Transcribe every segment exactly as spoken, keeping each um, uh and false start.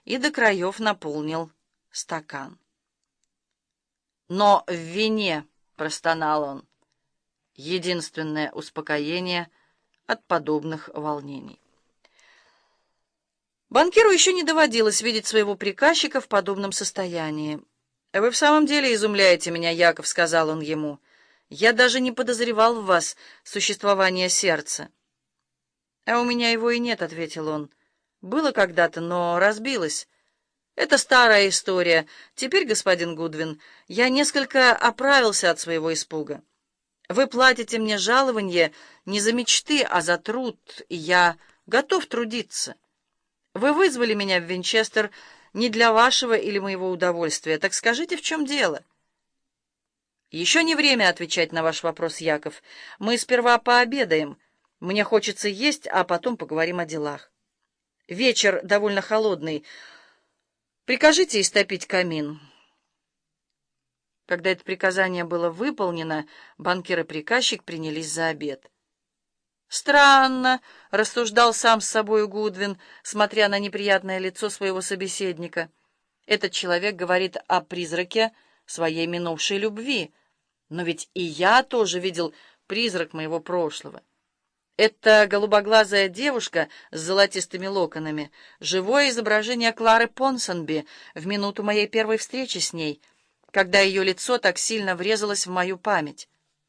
и до краев наполнил стакан. «Но в вине», — простонал он, — единственное успокоение от подобных волнений. Банкиру еще не доводилось видеть своего приказчика в подобном состоянии. «Вы в самом деле изумляете меня, Яков», — сказал он ему. «Я даже не подозревал в вас существование сердца». «А у меня его и нет», — ответил он. «Было когда-то, но разбилось. Это старая история. Теперь, господин Гудвин, я несколько оправился от своего испуга. Вы платите мне жалование не за мечты, а за труд, и я готов трудиться. Вы вызвали меня в Винчестер не для вашего или моего удовольствия. Так скажите, в чем дело?» «Еще не время отвечать на ваш вопрос, Яков. Мы сперва пообедаем. Мне хочется есть, а потом поговорим о делах. Вечер довольно холодный. Прикажите истопить камин». Когда это приказание было выполнено, банкир и приказчик принялись за обед. «Странно», — рассуждал сам с собой Гудвин, смотря на неприятное лицо своего собеседника. «Этот человек говорит о призраке своей минувшей любви. Но ведь и я тоже видел призрак моего прошлого. Это голубоглазая девушка с золотистыми локонами, живое изображение Клары Понсонби в минуту моей первой встречи с ней, когда ее лицо так сильно врезалось в мою память».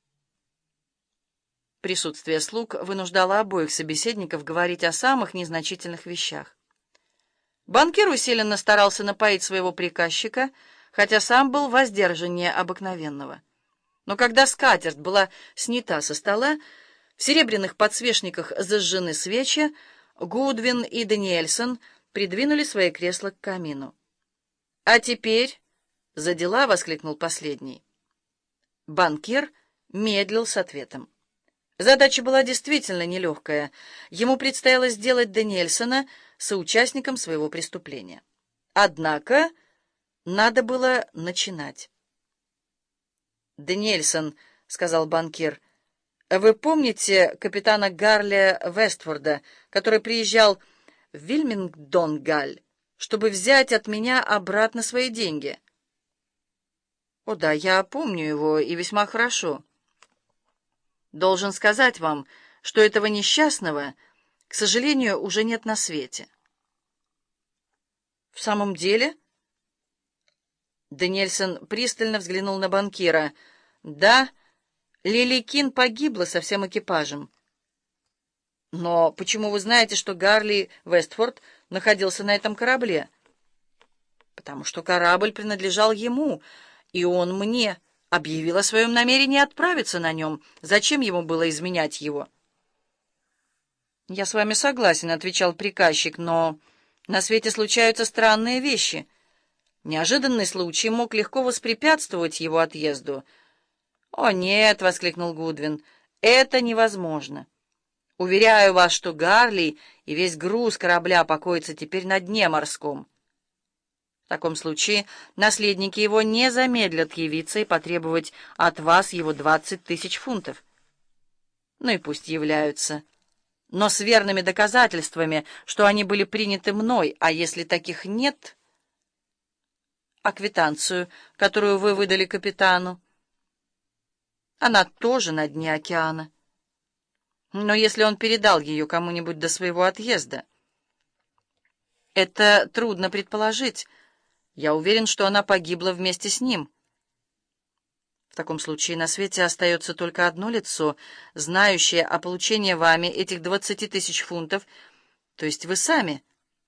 Присутствие слуг вынуждало обоих собеседников говорить о самых незначительных вещах. Банкир усиленно старался напоить своего приказчика, хотя сам был воздержаннее обыкновенного. Но когда скатерть была снята со стола, в серебряных подсвечниках зажжены свечи, Гудвин и Даниэльсон придвинули свои кресла к камину. «А теперь за дела!» — воскликнул последний. Банкир медлил с ответом. Задача была действительно нелегкая. Ему предстояло сделать Даниэльсона соучастником своего преступления. Однако надо было начинать. «Даниэльсон», — сказал банкир, — «вы помните капитана Гарли Вестфорда, который приезжал в Вильмингдон-Галль, чтобы взять от меня обратно свои деньги?» «О да, я помню его, и весьма хорошо. Должен сказать вам, что этого несчастного, к сожалению, уже нет на свете». «В самом деле?» Даниэльсон пристально взглянул на банкира. «Да, Лили Кин погибла со всем экипажем». «Но почему вы знаете, что Гарли Вестфорд находился на этом корабле?» «Потому что корабль принадлежал ему, и он мне объявил о своем намерении отправиться на нем. Зачем ему было изменять его?» «Я с вами согласен», — отвечал приказчик, — «но на свете случаются странные вещи. Неожиданный случай мог легко воспрепятствовать его отъезду». «О, нет», — воскликнул Гудвин, — «это невозможно. Уверяю вас, что Гарли и весь груз корабля покоится теперь на дне морском. В таком случае наследники его не замедлят явиться и потребовать от вас его двадцать тысяч фунтов. Ну и пусть являются, но с верными доказательствами, что они были приняты мной, а если таких нет, а квитанцию, которую вы выдали капитану, она тоже на дне океана. Но если он передал ее кому-нибудь до своего отъезда, это трудно предположить. Я уверен, что она погибла вместе с ним. В таком случае на свете остается только одно лицо, знающее о получении вами этих двадцати тысяч фунтов, то есть вы сами.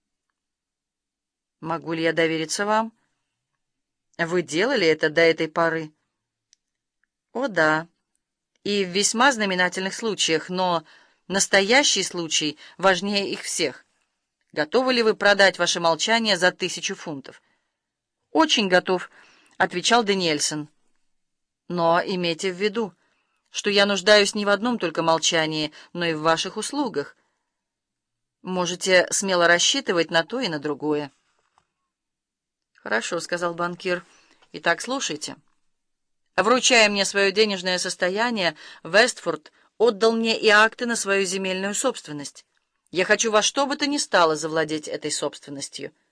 Могу ли я довериться вам? Вы делали это до этой поры? О, да, и в весьма знаменательных случаях, но настоящий случай важнее их всех. Готовы ли вы продать ваше молчание за тысячу фунтов? «Очень готов», — отвечал Даниэльсон. «Но имейте в виду, что я нуждаюсь не в одном только молчании, но и в ваших услугах. Можете смело рассчитывать на то и на другое». «Хорошо», — сказал банкир. «Итак, слушайте. Вручая мне свое денежное состояние, Вестфорд отдал мне и акты на свою земельную собственность. Я хочу во что бы то ни стало завладеть этой собственностью».